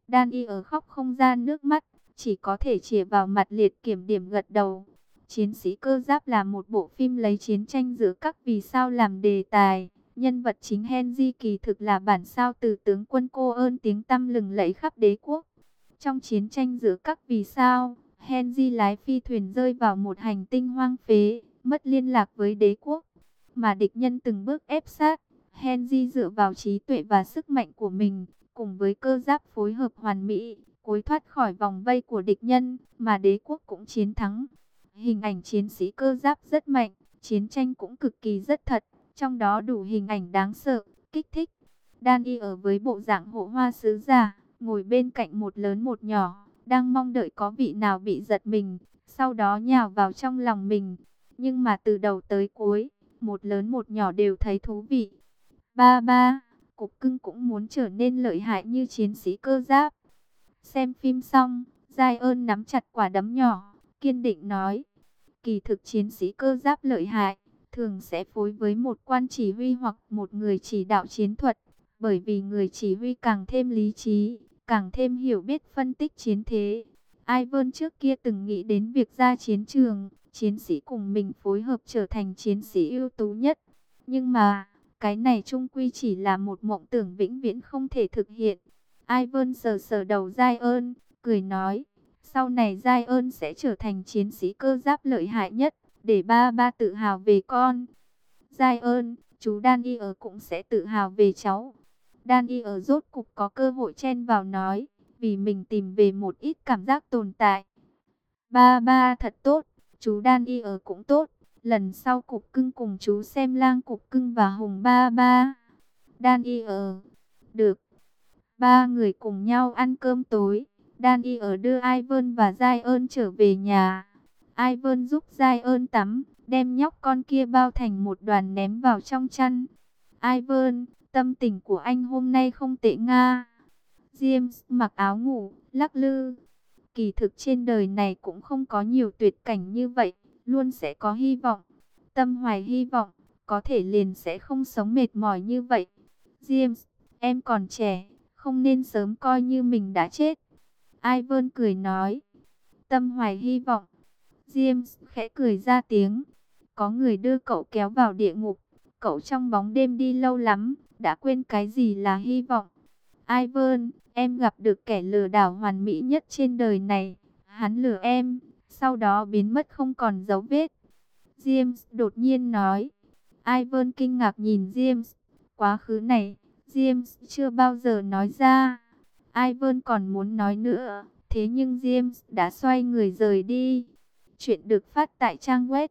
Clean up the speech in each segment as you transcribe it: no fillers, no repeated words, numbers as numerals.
Đan y ở khóc không ra nước mắt, chỉ có thể chĩa vào mặt liệt kiểm điểm gật đầu. Chiến sĩ cơ giáp là một bộ phim lấy chiến tranh giữa các vì sao làm đề tài. Nhân vật chính Henry kỳ thực là bản sao từ tướng quân Cô Ơn tiếng tăm lừng lẫy khắp đế quốc. Trong chiến tranh giữa các vì sao, Henry lái phi thuyền rơi vào một hành tinh hoang phế, mất liên lạc với đế quốc, mà địch nhân từng bước ép sát. Henry dựa vào trí tuệ và sức mạnh của mình, cùng với cơ giáp phối hợp hoàn mỹ, cối thoát khỏi vòng vây của địch nhân, mà đế quốc cũng chiến thắng. Hình ảnh chiến sĩ cơ giáp rất mạnh, chiến tranh cũng cực kỳ rất thật, trong đó đủ hình ảnh đáng sợ, kích thích. Đan y ở với bộ dạng hộ hoa sứ giả, ngồi bên cạnh một lớn một nhỏ, đang mong đợi có vị nào bị giật mình, sau đó nhào vào trong lòng mình. Nhưng mà từ đầu tới cuối, một lớn một nhỏ đều thấy thú vị. Ba ba, cục cưng cũng muốn trở nên lợi hại như chiến sĩ cơ giáp. Xem phim xong, Giai ơn nắm chặt quả đấm nhỏ, kiên định nói. Kỳ thực chiến sĩ cơ giáp lợi hại, thường sẽ phối với một quan chỉ huy hoặc một người chỉ đạo chiến thuật. Bởi vì người chỉ huy càng thêm lý trí, càng thêm hiểu biết phân tích chiến thế. Ivan trước kia từng nghĩ đến việc ra chiến trường, chiến sĩ cùng mình phối hợp trở thành chiến sĩ ưu tú nhất. Nhưng mà, cái này chung quy chỉ là một mộng tưởng vĩnh viễn không thể thực hiện. Ivan sờ sờ đầu Giai ơn, cười nói, sau này Giai ơn sẽ trở thành chiến sĩ cơ giáp lợi hại nhất, để ba ba tự hào về con. Giai ơn, chú Daniel cũng sẽ tự hào về cháu. Daniel rốt cục có cơ hội chen vào nói, vì mình tìm về một ít cảm giác tồn tại. Ba ba thật tốt, chú Daniel cũng tốt. Lần sau cục cưng cùng chú xem lang cục cưng và Hùng ba ba. Daniel, được. Ba người cùng nhau ăn cơm tối. Daniel đưa Ivan và Giai ơn trở về nhà. Ivan giúp Giai ơn tắm, đem nhóc con kia bao thành một đoàn ném vào trong chăn. Ivan, tâm tình của anh hôm nay không tệ nga. James mặc áo ngủ, lắc lư. Kỳ thực trên đời này cũng không có nhiều tuyệt cảnh như vậy, luôn sẽ có hy vọng. Tâm hoài hy vọng, có thể liền sẽ không sống mệt mỏi như vậy. James, em còn trẻ, không nên sớm coi như mình đã chết. Ivan cười nói. Tâm hoài hy vọng. James khẽ cười ra tiếng. Có người đưa cậu kéo vào địa ngục. Cậu trong bóng đêm đi lâu lắm, đã quên cái gì là hy vọng. Ivan, em gặp được kẻ lừa đảo hoàn mỹ nhất trên đời này. Hắn lừa em, sau đó biến mất không còn dấu vết. James đột nhiên nói. Ivan kinh ngạc nhìn James. Quá khứ này, James chưa bao giờ nói ra. Ivan còn muốn nói nữa, thế nhưng James đã xoay người rời đi. Chuyện được phát tại trang web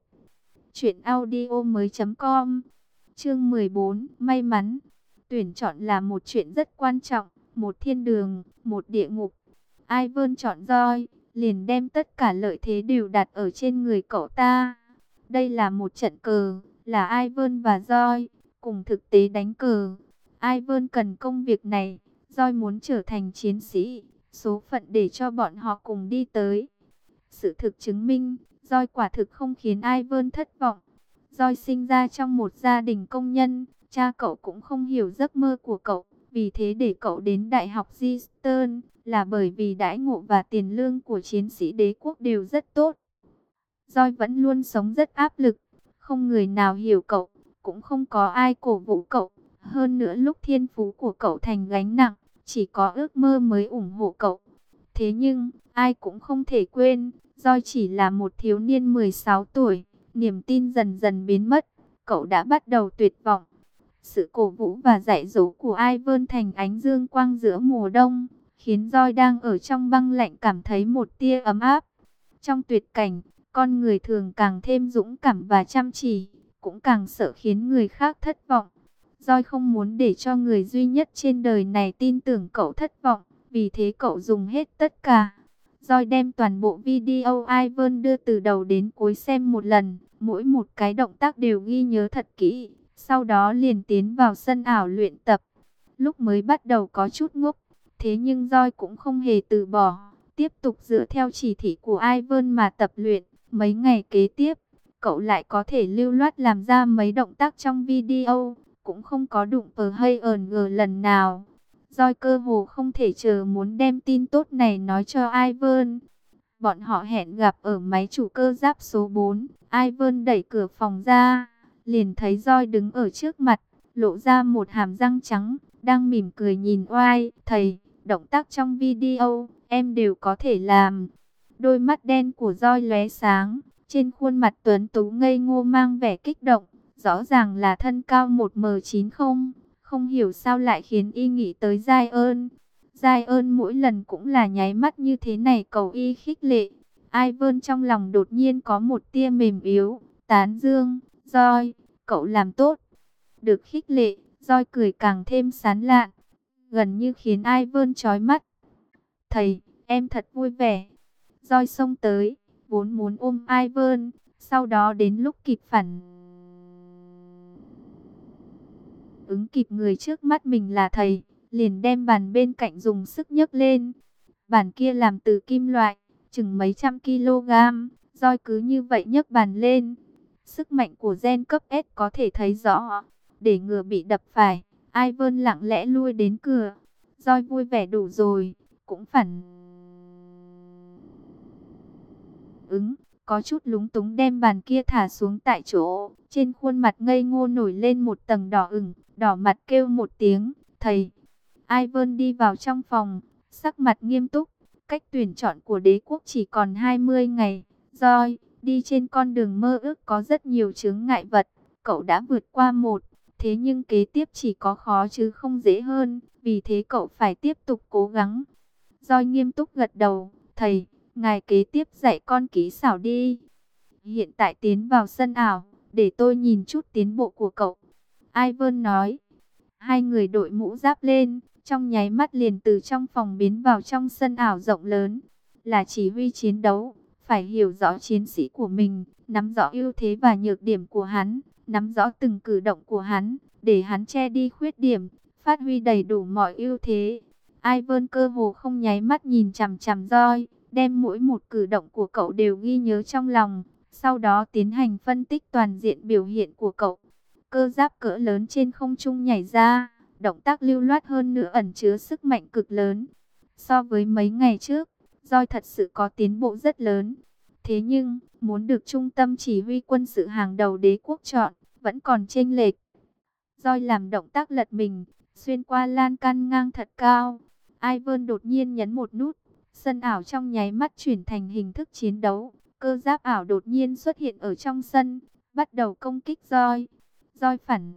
truyệnaudiomoi.com. Chương 14, may mắn. Tuyển chọn là một chuyện rất quan trọng, một thiên đường, một địa ngục. Ivan chọn roi, liền đem tất cả lợi thế đều đặt ở trên người cậu ta. Đây là một trận cờ, là Ivan và roi cùng thực tế đánh cờ. Ivan cần công việc này, roi muốn trở thành chiến sĩ, số phận để cho bọn họ cùng đi tới. Sự thực chứng minh, roi quả thực không khiến Ivan thất vọng. Roi sinh ra trong một gia đình công nhân, cha cậu cũng không hiểu giấc mơ của cậu, vì thế để cậu đến Đại học Eastern là bởi vì đãi ngộ và tiền lương của chiến sĩ đế quốc đều rất tốt. Roi vẫn luôn sống rất áp lực, không người nào hiểu cậu, cũng không có ai cổ vũ cậu. Hơn nữa lúc thiên phú của cậu thành gánh nặng, chỉ có ước mơ mới ủng hộ cậu. Thế nhưng, ai cũng không thể quên, Roi chỉ là một thiếu niên 16 tuổi, niềm tin dần dần biến mất, cậu đã bắt đầu tuyệt vọng. Sự cổ vũ và dạy dỗ của Ivan thành ánh dương quang giữa mùa đông, khiến Roi đang ở trong băng lạnh cảm thấy một tia ấm áp. Trong tuyệt cảnh, con người thường càng thêm dũng cảm và chăm chỉ, cũng càng sợ khiến người khác thất vọng. Roi không muốn để cho người duy nhất trên đời này tin tưởng cậu thất vọng, vì thế cậu dùng hết tất cả. Roi đem toàn bộ video Ivan đưa từ đầu đến cuối xem một lần, mỗi một cái động tác đều ghi nhớ thật kỹ, sau đó liền tiến vào sân ảo luyện tập. Lúc mới bắt đầu có chút ngốc, thế nhưng Roi cũng không hề từ bỏ, tiếp tục dựa theo chỉ thị của Ivan mà tập luyện. Mấy ngày kế tiếp, cậu lại có thể lưu loát làm ra mấy động tác trong video, cũng không có đụng hay ờn gờ lần nào. Joy cơ hồ không thể chờ muốn đem tin tốt này nói cho Ivan. Bọn họ hẹn gặp ở máy chủ cơ giáp số 4. Ivan đẩy cửa phòng ra, liền thấy Joy đứng ở trước mặt, lộ ra một hàm răng trắng, đang mỉm cười nhìn oai. Thầy, động tác trong video, em đều có thể làm. Đôi mắt đen của Joy lóe sáng, trên khuôn mặt tuấn tú ngây ngô mang vẻ kích động. Rõ ràng là thân cao 1m90, không hiểu sao lại khiến y nghĩ tới Zion. Zion mỗi lần cũng là nháy mắt như thế này cầu y khích lệ. Ivan trong lòng đột nhiên có một tia mềm yếu, tán dương, Joy, cậu làm tốt. Được khích lệ, Joy cười càng thêm sán lạn, gần như khiến Ivan chói mắt. Thầy, em thật vui vẻ. Joy xông tới, vốn muốn ôm Ivan, sau đó đến lúc kịp phản ứng kịp người trước mắt mình là thầy, liền đem bàn bên cạnh dùng sức nhấc lên. Bàn kia làm từ kim loại, chừng mấy trăm kg, Joy cứ như vậy nhấc bàn lên. Sức mạnh của gen cấp S có thể thấy rõ. Để ngừa bị đập phải, Ivan lặng lẽ lui đến cửa. Joy vui vẻ đủ rồi, cũng phản ứng, có chút lúng túng đem bàn kia thả xuống tại chỗ. Trên khuôn mặt ngây ngô nổi lên một tầng đỏ ửng, đỏ mặt kêu một tiếng, thầy. Ivan đi vào trong phòng, sắc mặt nghiêm túc. Cách tuyển chọn của đế quốc chỉ còn 20 ngày. Joy, đi trên con đường mơ ước có rất nhiều chướng ngại vật. Cậu đã vượt qua một, thế nhưng kế tiếp chỉ có khó chứ không dễ hơn. Vì thế cậu phải tiếp tục cố gắng. Joy nghiêm túc gật đầu, thầy, ngài kế tiếp dạy con kỹ xảo đi. Hiện tại tiến vào sân ảo, để tôi nhìn chút tiến bộ của cậu. Ivan nói. Hai người đội mũ giáp lên, trong nháy mắt liền từ trong phòng biến vào trong sân ảo rộng lớn. Là chỉ huy chiến đấu, phải hiểu rõ chiến sĩ của mình, nắm rõ ưu thế và nhược điểm của hắn, nắm rõ từng cử động của hắn, để hắn che đi khuyết điểm, phát huy đầy đủ mọi ưu thế. Ivan cơ hồ không nháy mắt nhìn chằm chằm Joy, đem mỗi một cử động của cậu đều ghi nhớ trong lòng, sau đó tiến hành phân tích toàn diện biểu hiện của cậu. Cơ giáp cỡ lớn trên không trung nhảy ra, động tác lưu loát hơn nữa ẩn chứa sức mạnh cực lớn. So với mấy ngày trước, Joy thật sự có tiến bộ rất lớn. Thế nhưng, muốn được trung tâm chỉ huy quân sự hàng đầu đế quốc chọn, vẫn còn chênh lệch. Joy làm động tác lật mình, xuyên qua lan can ngang thật cao. Ivan đột nhiên nhấn một nút, sân ảo trong nháy mắt chuyển thành hình thức chiến đấu. Cơ giáp ảo đột nhiên xuất hiện ở trong sân, bắt đầu công kích Joy. Joy phản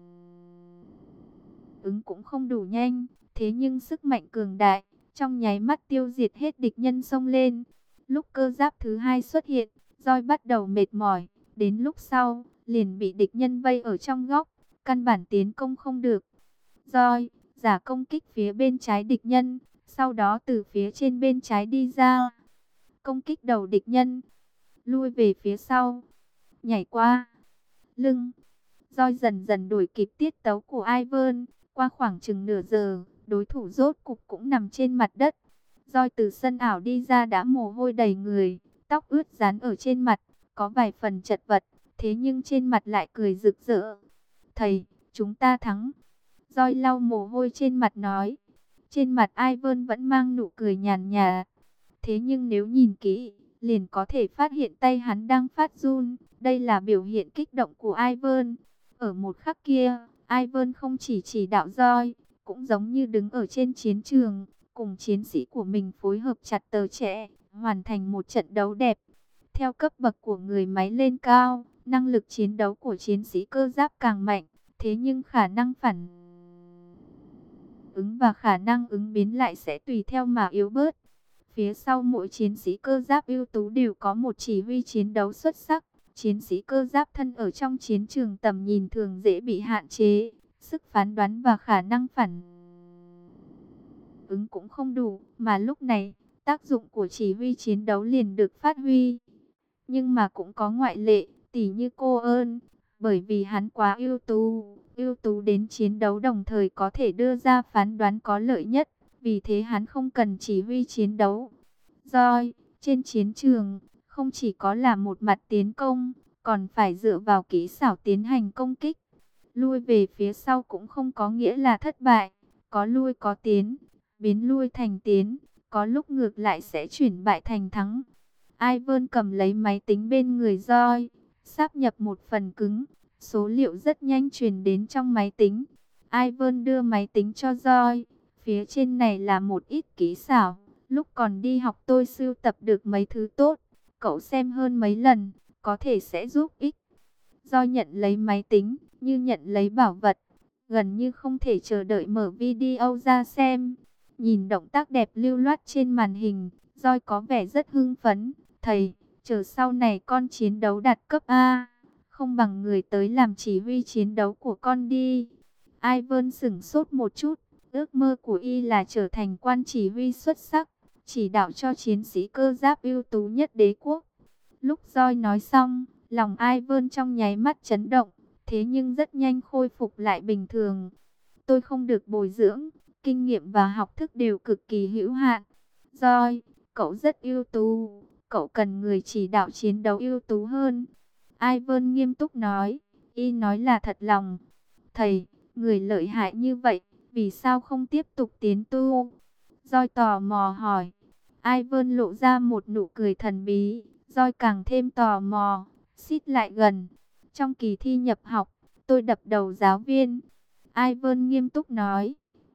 ứng cũng không đủ nhanh, thế nhưng sức mạnh cường đại, trong nháy mắt tiêu diệt hết địch nhân xông lên. Lúc cơ giáp thứ hai xuất hiện, Joy bắt đầu mệt mỏi, đến lúc sau, liền bị địch nhân vây ở trong góc, căn bản tiến công không được. Joy giả công kích phía bên trái địch nhân, sau đó từ phía trên bên trái đi ra, công kích đầu địch nhân, lui về phía sau, nhảy qua lưng. Joy dần dần đuổi kịp tiết tấu của Ivan. Qua khoảng chừng nửa giờ, đối thủ rốt cục cũng nằm trên mặt đất. Joy từ sân ảo đi ra đã mồ hôi đầy người, tóc ướt dán ở trên mặt, có vài phần chật vật, thế nhưng trên mặt lại cười rực rỡ. Thầy, chúng ta thắng. Joy lau mồ hôi trên mặt nói. Trên mặt Ivan vẫn mang nụ cười nhàn nhạt. Thế nhưng nếu nhìn kỹ, liền có thể phát hiện tay hắn đang phát run. Đây là biểu hiện kích động của Ivan. Ở một khắc kia, Ivan không chỉ đạo Joy, cũng giống như đứng ở trên chiến trường, cùng chiến sĩ của mình phối hợp chặt tờ trẻ, hoàn thành một trận đấu đẹp. Theo cấp bậc của người máy lên cao, năng lực chiến đấu của chiến sĩ cơ giáp càng mạnh, thế nhưng khả năng phản ứng và khả năng ứng biến lại sẽ tùy theo mà yếu bớt. Phía sau mỗi chiến sĩ cơ giáp ưu tú đều có một chỉ huy chiến đấu xuất sắc. Chiến sĩ cơ giáp thân ở trong chiến trường tầm nhìn thường dễ bị hạn chế, sức phán đoán và khả năng phản ứng cũng không đủ, mà lúc này, tác dụng của chỉ huy chiến đấu liền được phát huy. Nhưng mà cũng có ngoại lệ, tỉ như cô ơn, bởi vì hắn quá ưu tú đến chiến đấu đồng thời có thể đưa ra phán đoán có lợi nhất, vì thế hắn không cần chỉ huy chiến đấu. Joy, trên chiến trường, không chỉ có là một mặt tiến công, còn phải dựa vào kỹ xảo tiến hành công kích. Lui về phía sau cũng không có nghĩa là thất bại, có lui có tiến, biến lui thành tiến, có lúc ngược lại sẽ chuyển bại thành thắng. Ivan cầm lấy máy tính bên người Joy, sáp nhập một phần cứng, số liệu rất nhanh truyền đến trong máy tính. Ivan đưa máy tính cho Joy, phía trên này là một ít kỹ xảo, lúc còn đi học tôi sưu tập được mấy thứ tốt, cậu xem hơn mấy lần, có thể sẽ giúp ích. Joy nhận lấy máy tính, như nhận lấy bảo vật, gần như không thể chờ đợi mở video ra xem. Nhìn động tác đẹp lưu loát trên màn hình, Joy có vẻ rất hưng phấn. Thầy, chờ sau này con chiến đấu đạt cấp A, không bằng người tới làm chỉ huy chiến đấu của con đi. Ivan sửng sốt một chút, ước mơ của y là trở thành quan chỉ huy xuất sắc, chỉ đạo cho chiến sĩ cơ giáp ưu tú nhất đế quốc. Lúc Joy nói xong, lòng Ivan trong nháy mắt chấn động, thế nhưng rất nhanh khôi phục lại bình thường. Tôi không được bồi dưỡng, kinh nghiệm và học thức đều cực kỳ hữu hạn. Joy, cậu rất ưu tú, cậu cần người chỉ đạo chiến đấu ưu tú hơn. Ivan nghiêm túc nói, y nói là thật lòng. Thầy, người lợi hại như vậy, vì sao không tiếp tục tiến tu? Joy tò mò hỏi. Ivan lộ ra một nụ cười thần bí, Joy càng thêm tò mò, xít lại gần. Trong kỳ thi nhập học, tôi đập đầu giáo viên. Ivan nghiêm túc nói.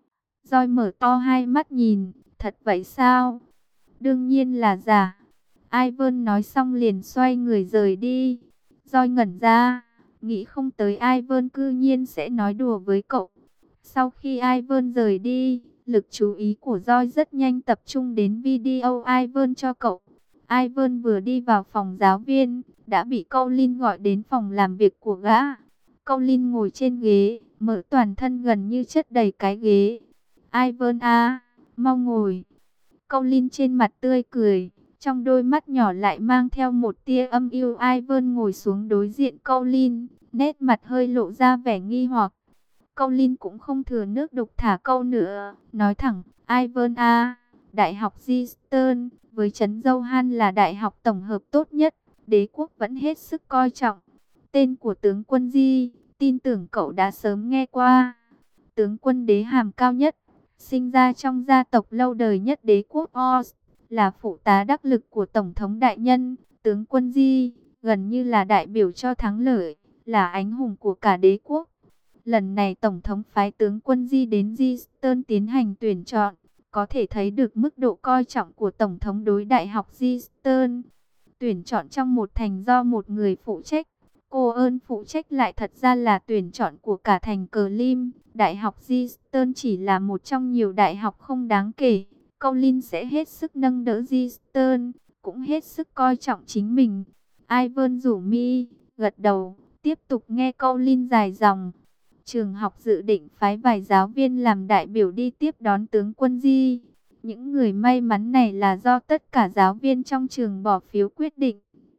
Joy mở to hai mắt nhìn, thật vậy sao? Đương nhiên là giả. Ivan nói xong liền xoay người rời đi. Joy ngẩn ra, nghĩ không tới Ivan cư nhiên sẽ nói đùa với cậu. Sau khi Ivan rời đi, lực chú ý của Joy rất nhanh tập trung đến video Ivan cho cậu. Ivan vừa đi vào phòng giáo viên, đã bị Colin gọi đến phòng làm việc của gã. Colin ngồi trên ghế, mở toàn thân gần như chất đầy cái ghế. Ivan à, mau ngồi. Colin trên mặt tươi cười, trong đôi mắt nhỏ lại mang theo một tia âm u. Ivan ngồi xuống đối diện Colin, nét mặt hơi lộ ra vẻ nghi hoặc. Colin cũng không thừa nước đục thả câu nữa, nói thẳng, Ivan à, Đại học Eastern với trấn Johan là đại học tổng hợp tốt nhất, đế quốc vẫn hết sức coi trọng. Tên của tướng quân Di, tin tưởng cậu đã sớm nghe qua. Tướng quân đế hàm cao nhất, sinh ra trong gia tộc lâu đời nhất đế quốc Oz, là phụ tá đắc lực của Tổng thống đại nhân. Tướng quân Di, gần như là đại biểu cho thắng lợi, là anh hùng của cả đế quốc. Lần này Tổng thống phái tướng quân Di đến Eastern tiến hành tuyển chọn, có thể thấy được mức độ coi trọng của Tổng thống đối Đại học Eastern. Tuyển chọn trong một thành do một người phụ trách, cô ơn phụ trách lại thật ra là tuyển chọn của cả thành Clim. Đại học Eastern chỉ là một trong nhiều đại học không đáng kể. Colin sẽ hết sức nâng đỡ Eastern, cũng hết sức coi trọng chính mình. Ivan rủ mi, gật đầu, tiếp tục nghe Colin dài dòng. Trường học dự định phái vài giáo viên làm đại biểu đi tiếp đón tướng quân Di. Những người may mắn này là do tất cả giáo viên trong trường bỏ phiếu quyết định.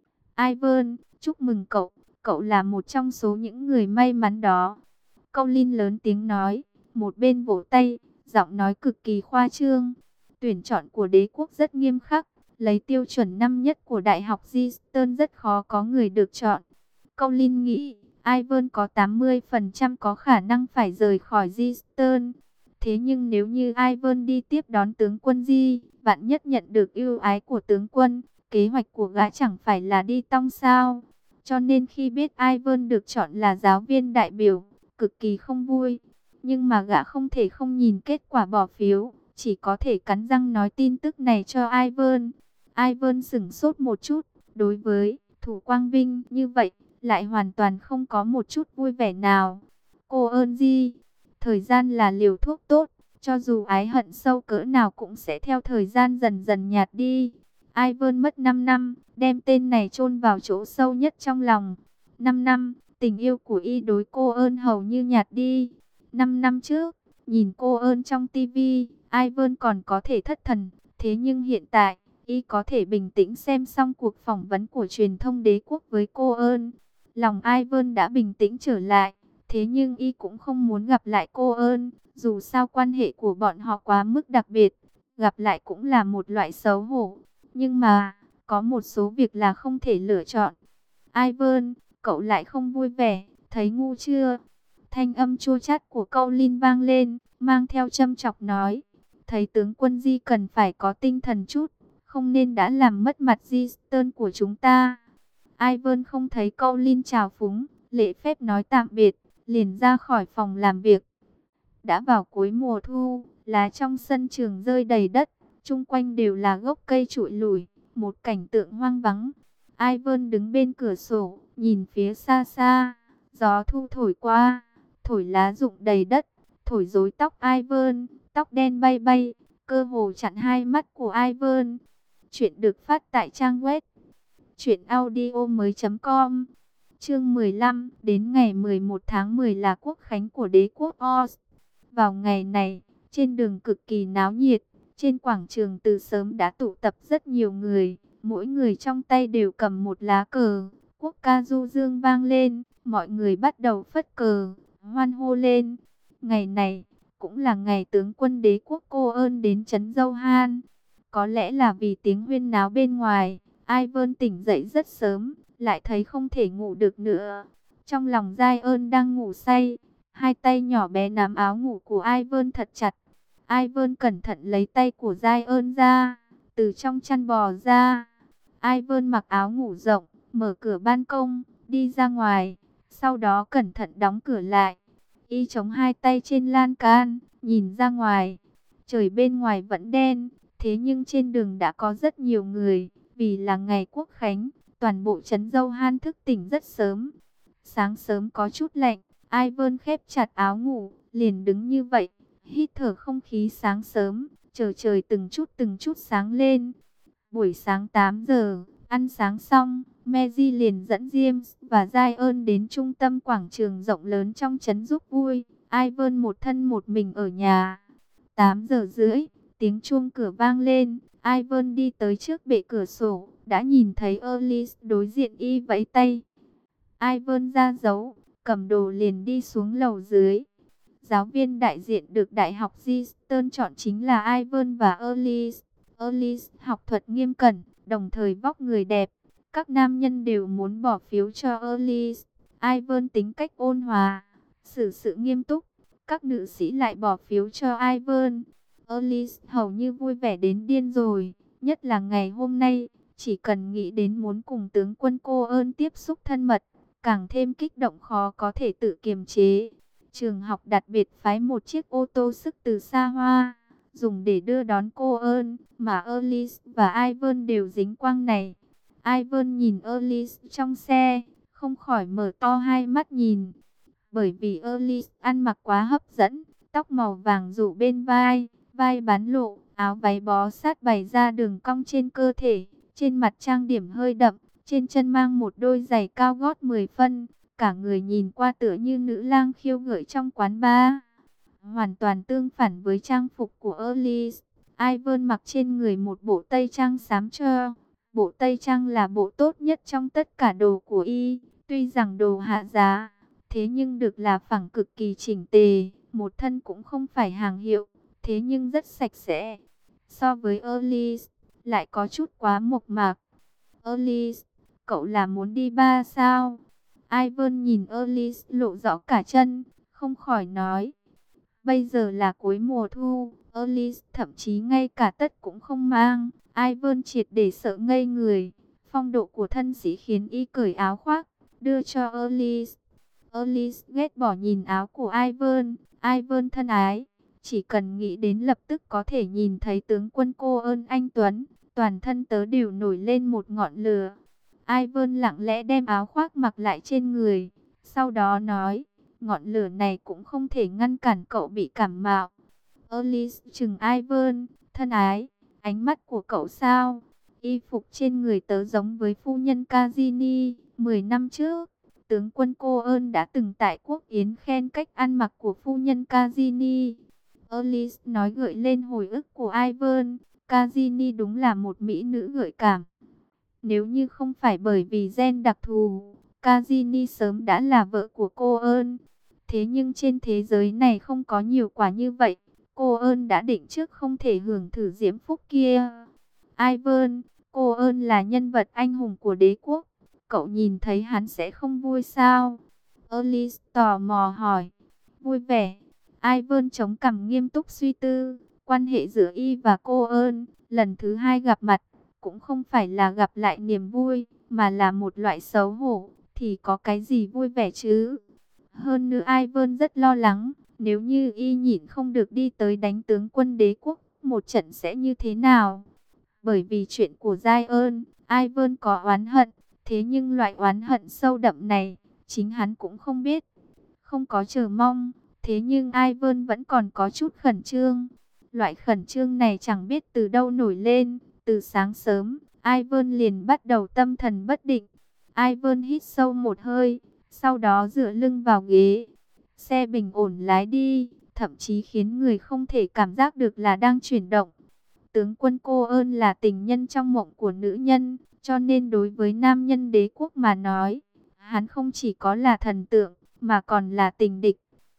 Ivan, chúc mừng cậu, cậu là một trong số những người may mắn đó. Colin lớn tiếng nói, một bên vỗ tay, giọng nói cực kỳ khoa trương. Tuyển chọn của đế quốc rất nghiêm khắc, lấy tiêu chuẩn năm nhất của Đại học Eastern rất khó có người được chọn. Colin nghĩ, Ivan có 80% có khả năng phải rời khỏi Eastern. Thế nhưng nếu như Ivan đi tiếp đón tướng quân Di, vạn nhất nhận được ưu ái của tướng quân, kế hoạch của gã chẳng phải là đi tong sao. Cho nên khi biết Ivan được chọn là giáo viên đại biểu, cực kỳ không vui. Nhưng mà gã không thể không nhìn kết quả bỏ phiếu, chỉ có thể cắn răng nói tin tức này cho Ivan. Ivan sửng sốt một chút, đối với Thủ Quang Vinh như vậy, lại hoàn toàn không có một chút vui vẻ nào. Cô ơn Di, thời gian là liều thuốc tốt, cho dù ái hận sâu cỡ nào cũng sẽ theo thời gian dần dần nhạt đi. Ivan mất 5 năm, đem tên này chôn vào chỗ sâu nhất trong lòng. 5 năm, tình yêu của y đối cô ơn hầu như nhạt đi. 5 năm trước, nhìn cô ơn trong tivi, Ivan còn có thể thất thần. Thế nhưng hiện tại, y có thể bình tĩnh xem xong cuộc phỏng vấn của truyền thông đế quốc với cô ơn. Lòng Ivan đã bình tĩnh trở lại. Thế nhưng y cũng không muốn gặp lại cô ơn. Dù sao quan hệ của bọn họ quá mức đặc biệt, gặp lại cũng là một loại xấu hổ. Nhưng mà, có một số việc là không thể lựa chọn. Ivan, cậu lại không vui vẻ, thấy ngu chưa? Thanh âm chua chát của Colin vang lên, mang theo châm chọc nói. thấy tướng quân Di cần phải có tinh thần chút, không nên đã làm mất mặt Di Stern của chúng ta. Ivan không thấy Colin chào phúng, lễ phép nói tạm biệt, liền ra khỏi phòng làm việc. Đã vào cuối mùa thu, lá trong sân trường rơi đầy đất, chung quanh đều là gốc cây trụi lủi, một cảnh tượng hoang vắng. Ivan đứng bên cửa sổ, nhìn phía xa xa, gió thu thổi qua, thổi lá rụng đầy đất, thổi rối tóc Ivan, tóc đen bay bay, cơ hồ chặn hai mắt của Ivan. Chuyện được phát tại trang web truyệnaudiomoi.com. Chương 15, đến ngày 11 tháng 10 là quốc khánh của đế quốc Oz. Vào ngày này, trên đường cực kỳ náo nhiệt, trên quảng trường từ sớm đã tụ tập rất nhiều người, mỗi người trong tay đều cầm một lá cờ, quốc ca du dương vang lên, mọi người bắt đầu phất cờ, hoan hô lên. Ngày này cũng là ngày tướng quân đế quốc Cô Ơn đến trấn Dâu Han. Có lẽ là vì tiếng huyên náo bên ngoài, Ivan tỉnh dậy rất sớm, lại thấy không thể ngủ được nữa. Trong lòng Giai ơn đang ngủ say, hai tay nhỏ bé nắm áo ngủ của Ivan thật chặt. Ivan cẩn thận lấy tay của Giai ơn ra, từ trong chăn bò ra. Ivan mặc áo ngủ rộng, mở cửa ban công, đi ra ngoài, sau đó cẩn thận đóng cửa lại. Y chống hai tay trên lan can, nhìn ra ngoài. Trời bên ngoài vẫn đen, thế nhưng trên đường đã có rất nhiều người, vì là ngày quốc khánh, toàn bộ trấn Dâu Han thức tỉnh rất sớm. Sáng sớm có chút lạnh, Ivan khép chặt áo ngủ, liền đứng như vậy, hít thở không khí sáng sớm, chờ trời từng chút sáng lên. Buổi sáng 8 giờ, ăn sáng xong, Mary liền dẫn James và Zion đến trung tâm quảng trường rộng lớn trong trấn giúp vui. Ivan một thân một mình ở nhà. 8 giờ rưỡi, tiếng chuông cửa vang lên. Ivan đi tới trước bệ cửa sổ, đã nhìn thấy Alice đối diện y vẫy tay. Ivan ra dấu, cầm đồ liền đi xuống lầu dưới. Giáo viên đại diện được Đại học Eastern chọn chính là Ivan và Alice. Alice học thuật nghiêm cẩn, đồng thời vóc người đẹp. Các nam nhân đều muốn bỏ phiếu cho Alice. Ivan tính cách ôn hòa, xử sự nghiêm túc. Các nữ sĩ lại bỏ phiếu cho Ivan. Alice hầu như vui vẻ đến điên rồi. Nhất là ngày hôm nay, chỉ cần nghĩ đến muốn cùng tướng quân Cô Ơn tiếp xúc thân mật, càng thêm kích động khó có thể tự kiềm chế. Trường học đặc biệt phái một chiếc ô tô sức từ xa hoa, dùng để đưa đón Cô Ơn, mà Alice và Ivan đều dính quang này. Ivan nhìn Alice trong xe, không khỏi mở to hai mắt nhìn. Bởi vì Alice ăn mặc quá hấp dẫn, tóc màu vàng rủ bên vai, vai bán lộ, áo váy bó sát bày ra đường cong trên cơ thể, trên mặt trang điểm hơi đậm, trên chân mang một đôi giày cao gót 10 phân, cả người nhìn qua tựa như nữ lang khiêu gợi trong quán bar. Hoàn toàn tương phản với trang phục của Alice. Ivan mặc trên người một bộ tây trang xám cho. Bộ tây trang là bộ tốt nhất trong tất cả đồ của y. Tuy rằng đồ hạ giá, thế nhưng được là phẳng cực kỳ chỉnh tề. Một thân cũng không phải hàng hiệu, thế nhưng rất sạch sẽ. So với Alice, lại có chút quá mộc mạc. Alice, cậu là muốn đi bar sao? Ivan nhìn Alice lộ rõ cả chân, không khỏi nói. Bây giờ là cuối mùa thu, Alice thậm chí ngay cả tất cũng không mang. Ivan triệt để sợ ngây người. Phong độ của thân sĩ khiến y cởi áo khoác, đưa cho Alice. Alice ghét bỏ nhìn áo của Ivan. Ivan thân ái, chỉ cần nghĩ đến lập tức có thể nhìn thấy tướng quân Cô Ơn anh tuấn, toàn thân tớ đều nổi lên một ngọn lửa. Ivan lặng lẽ đem áo khoác mặc lại trên người, sau đó nói, ngọn lửa này cũng không thể ngăn cản cậu bị cảm mạo. Alice chừng Ivan, thân ái, ánh mắt của cậu sao? Y phục trên người tớ giống với phu nhân Kazini, 10 năm trước. Tướng quân Cô Ơn đã từng tại Quốc Yến khen cách ăn mặc của phu nhân Kazini. Alice nói gợi lên hồi ức của Ivan. Kazini đúng là một mỹ nữ gợi cảm. Nếu như không phải bởi vì gen đặc thù, Kazini sớm đã là vợ của Cô Ơn. Thế nhưng trên thế giới này không có nhiều quả như vậy. Cô Ơn đã định trước không thể hưởng thử diễm phúc kia. Ivan, Cô Ơn là nhân vật anh hùng của đế quốc. Cậu nhìn thấy hắn sẽ không vui sao? Alice tò mò hỏi. Vui vẻ. Ivan chống cằm nghiêm túc suy tư. Quan hệ giữa y và cô ơn, lần thứ hai gặp mặt, cũng không phải là gặp lại niềm vui, mà là một loại xấu hổ, thì có cái gì vui vẻ chứ. Hơn nữa Ivan rất lo lắng, nếu như y nhịn không được đi tới đánh tướng quân đế quốc, một trận sẽ như thế nào. Bởi vì chuyện của Zion, Ivan có oán hận, thế nhưng loại oán hận sâu đậm này, chính hắn cũng không biết. Không có chờ mong, thế nhưng Ivan vẫn còn có chút khẩn trương. Loại khẩn trương này chẳng biết từ đâu nổi lên, từ sáng sớm, Ivan liền bắt đầu tâm thần bất định. Ivan hít sâu một hơi, sau đó dựa lưng vào ghế. Xe bình ổn lái đi, thậm chí khiến người không thể cảm giác được là đang chuyển động. Tướng quân Cô Ơn là tình nhân trong mộng của nữ nhân, cho nên đối với nam nhân đế quốc mà nói, hắn không chỉ có là thần tượng, mà còn là tình địch.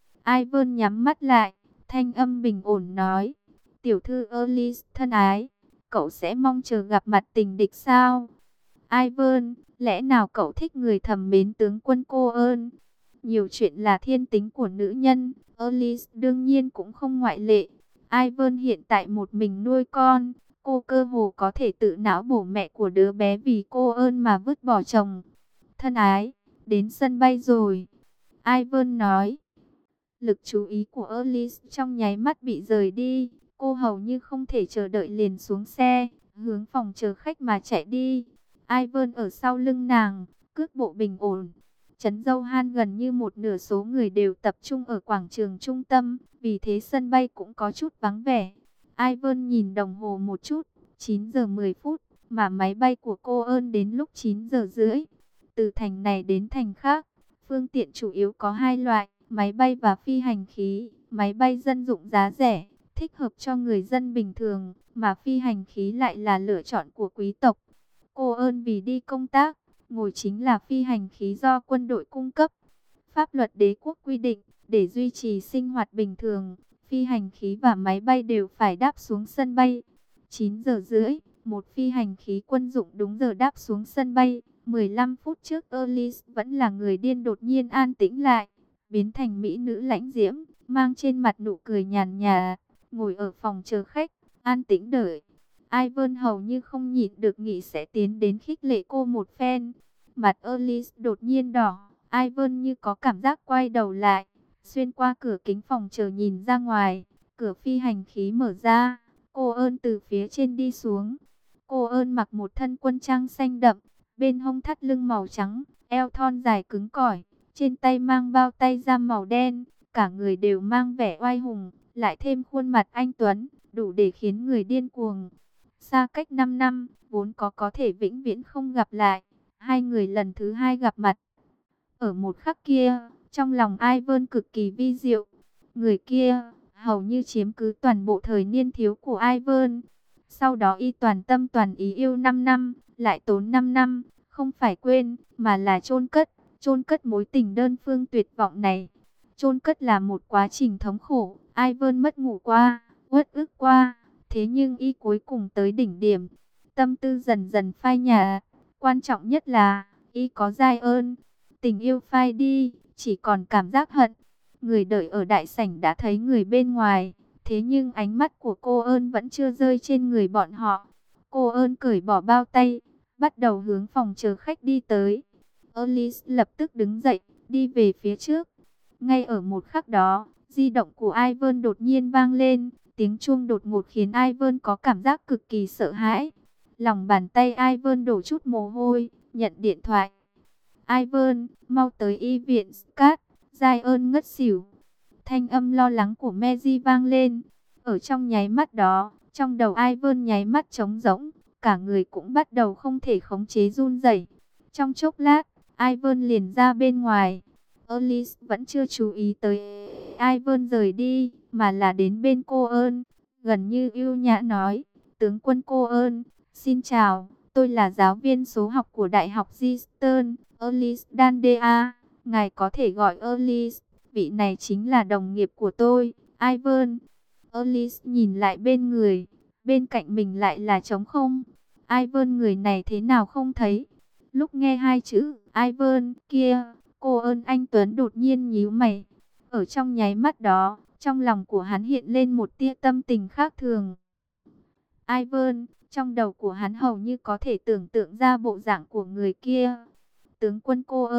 Ivan nhắm mắt lại, thanh âm bình ổn nói, tiểu thư Alice thân ái, cậu sẽ mong chờ gặp mặt tình địch sao? Ivan, lẽ nào cậu thích người thầm mến tướng quân Cô Ơn? Nhiều chuyện là thiên tính của nữ nhân, Alice đương nhiên cũng không ngoại lệ. Ivan hiện tại một mình nuôi con, cô cơ hồ có thể tự não bổ mẹ của đứa bé vì Cô Ơn mà vứt bỏ chồng. Thân ái, đến sân bay rồi. Ivan nói. Lực chú ý của Alice trong nháy mắt bị rời đi. Cô hầu như không thể chờ đợi liền xuống xe, hướng phòng chờ khách mà chạy đi. Ivan ở sau lưng nàng, cước bộ bình ổn. Trấn Dâu Han gần như một nửa số người đều tập trung ở quảng trường trung tâm, vì thế sân bay cũng có chút vắng vẻ. Ivan nhìn đồng hồ một chút, 9 giờ 10 phút, mà máy bay của cô ơn đến lúc 9 giờ rưỡi. Từ thành này đến thành khác, phương tiện chủ yếu có hai loại, máy bay và phi hành khí. Máy bay dân dụng giá rẻ, thích hợp cho người dân bình thường, mà phi hành khí lại là lựa chọn của quý tộc. Cô ơn vì đi công tác, ngồi chính là phi hành khí do quân đội cung cấp. Pháp luật đế quốc quy định, để duy trì sinh hoạt bình thường, phi hành khí và máy bay đều phải đáp xuống sân bay. 9 giờ rưỡi, một phi hành khí quân dụng đúng giờ đáp xuống sân bay. 15 phút trước Alice vẫn là người điên đột nhiên an tĩnh lại, biến thành mỹ nữ lãnh diễm, mang trên mặt nụ cười nhàn nhạt, ngồi ở phòng chờ khách, an tĩnh đợi. Ivan hầu như không nhịn được nghĩ sẽ tiến đến khích lệ cô một phen. Mặt Alice đột nhiên đỏ, Ivan như có cảm giác quay đầu lại, xuyên qua cửa kính phòng chờ nhìn ra ngoài, cửa phi hành khí mở ra, cô ơn từ phía trên đi xuống. Cô ơn mặc một thân quân trang xanh đậm, bên hông thắt lưng màu trắng, eo thon dài cứng cỏi, trên tay mang bao tay giam màu đen, cả người đều mang vẻ oai hùng, lại thêm khuôn mặt anh tuấn, đủ để khiến người điên cuồng. Xa cách 5 năm, vốn có thể vĩnh viễn không gặp lại, hai người lần thứ hai gặp mặt. Ở một khắc kia, trong lòng Ivan cực kỳ vi diệu, người kia hầu như chiếm cứ toàn bộ thời niên thiếu của Ivan. Sau đó y toàn tâm toàn ý yêu 5 năm, lại tốn 5 năm, không phải quên, mà là chôn cất mối tình đơn phương tuyệt vọng này. Chôn cất là một quá trình thống khổ, Ivan mất ngủ qua, uất ức qua, thế nhưng y cuối cùng tới đỉnh điểm. Tâm tư dần dần phai nhạt, quan trọng nhất là y có Zion. Tình yêu phai đi, chỉ còn cảm giác hận. Người đợi ở đại sảnh đã thấy người bên ngoài, thế nhưng ánh mắt của cô ơn vẫn chưa rơi trên người bọn họ. Cô ơn cởi bỏ bao tay, bắt đầu hướng phòng chờ khách đi tới. Alice lập tức đứng dậy, đi về phía trước. Ngay ở một khắc đó, di động của Ivan đột nhiên vang lên. Tiếng chuông đột ngột khiến Ivan có cảm giác cực kỳ sợ hãi. Lòng bàn tay Ivan đổ chút mồ hôi, nhận điện thoại. Ivan, mau tới y viện Scott, Zion ngất xỉu. Thanh âm lo lắng của Mary vang lên. Ở trong nháy mắt đó, trong đầu Ivan nháy mắt trống rỗng, cả người cũng bắt đầu không thể khống chế run rẩy. Trong chốc lát, Ivan liền ra bên ngoài. Alice vẫn chưa chú ý tới Ivan rời đi, mà là đến bên cô ơn, gần như ưu nhã nói, tướng quân cô ơn, xin chào, tôi là giáo viên số học của Đại học Eastern, Alice Dandea, ngài có thể gọi Alice, vị này chính là đồng nghiệp của tôi, Ivan. Alice nhìn lại bên người, bên cạnh mình lại là trống không, Ivan người này thế nào không thấy. Lúc nghe hai chữ Ivan kia, cô ơn anh Tuấn đột nhiên nhíu mày. Ở trong nháy mắt đó, Trong lòng của hắn hiện lên một tia tâm tình khác thường. Ivan, trong đầu của hắn hầu như có thể tưởng tượng ra bộ dạng của người kia. Tướng quân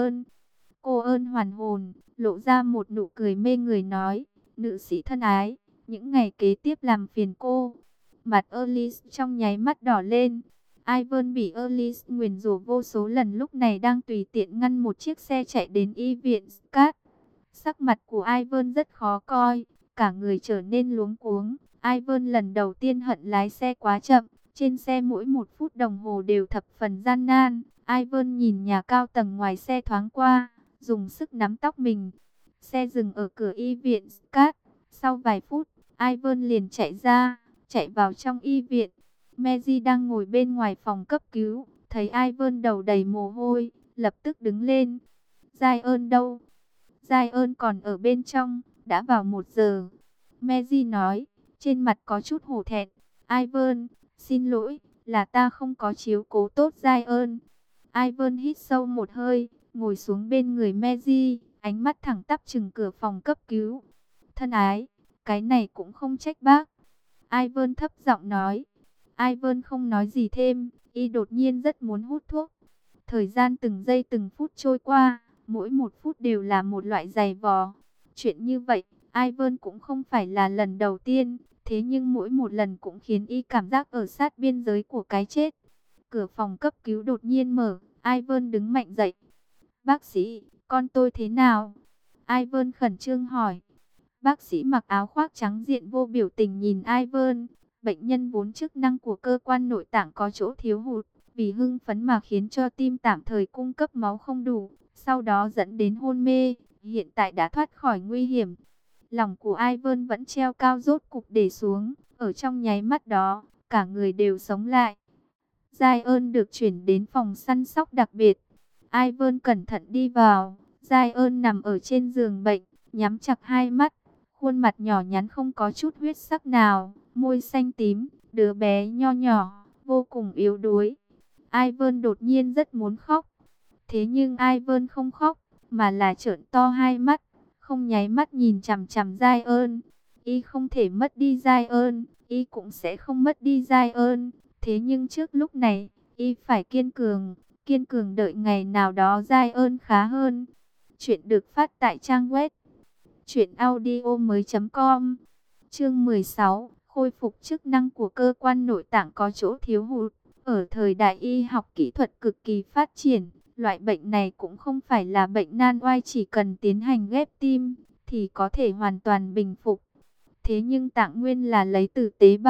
Cô ơn hoàn hồn, lộ ra một nụ cười mê người nói, nữ sĩ thân ái, những ngày kế tiếp làm phiền cô. Mặt Alice trong nháy mắt đỏ lên. Ivan bị Alice nguyền rủa vô số lần, lúc này đang tùy tiện ngăn một chiếc xe chạy đến y viện Scott. Sắc mặt của Ivan rất khó coi, cả người trở nên luống cuống. Ivan lần đầu tiên hận lái xe quá chậm, trên xe mỗi một phút đồng hồ đều thập phần gian nan. Ivan nhìn nhà cao tầng ngoài xe thoáng qua, dùng sức nắm tóc mình. Xe dừng ở cửa y viện Scott. Sau vài phút, Ivan liền chạy ra, chạy vào trong y viện. Mary đang ngồi bên ngoài phòng cấp cứu, thấy Ivan đầu đầy mồ hôi, lập tức đứng lên. Zion đâu? Zion còn ở bên trong, đã vào 1 giờ. Mary nói, trên mặt có chút hổ thẹn. Ivan, xin lỗi, là ta không có chiếu cố tốt Zion. Ivan hít sâu một hơi, ngồi xuống bên người Mary, ánh mắt thẳng tắp chừng cửa phòng cấp cứu. Thân ái, cái này cũng không trách bác. Ivan thấp giọng nói. Ivan không nói gì thêm, y đột nhiên rất muốn hút thuốc. Thời gian từng giây từng phút trôi qua, mỗi một phút đều là một loại giày vò. Chuyện như vậy, Ivan cũng không phải là lần đầu tiên, thế nhưng mỗi một lần cũng khiến y cảm giác ở sát biên giới của cái chết. Cửa phòng cấp cứu đột nhiên mở, Ivan đứng mạnh dậy. Bác sĩ, con tôi thế nào? Ivan khẩn trương hỏi. Bác sĩ mặc áo khoác trắng diện vô biểu tình nhìn Ivan. Bệnh nhân vốn chức năng của cơ quan nội tạng có chỗ thiếu hụt, vì hưng phấn mà khiến cho tim tạm thời cung cấp máu không đủ, sau đó dẫn đến hôn mê, hiện tại đã thoát khỏi nguy hiểm. Lòng của Ivan vẫn treo cao, rốt cục để xuống, ở trong nháy mắt đó, cả người đều sống lại. Zion được chuyển đến phòng săn sóc đặc biệt. Ivan cẩn thận đi vào, Zion nằm ở trên giường bệnh, nhắm chặt hai mắt, khuôn mặt nhỏ nhắn không có chút huyết sắc nào, môi xanh tím, đứa bé nho nhỏ, vô cùng yếu đuối. Ivan đột nhiên rất muốn khóc. Thế nhưng Ivan không khóc, mà là trợn to hai mắt, không nháy mắt nhìn chằm chằm Zion. Y không thể mất đi Zion, y cũng sẽ không mất đi Zion. Thế nhưng trước lúc này, y phải kiên cường đợi ngày nào đó Zion khá hơn. Chuyện được phát tại trang web truyệnaudiomoi.com. Chương 16, khôi phục chức năng của cơ quan nội tạng có chỗ thiếu hụt. Ở thời đại y học kỹ thuật cực kỳ phát triển, loại bệnh này cũng không phải là bệnh nan oai, chỉ cần tiến hành ghép tim thì có thể hoàn toàn bình phục. Thế nhưng tạng nguyên là lấy từ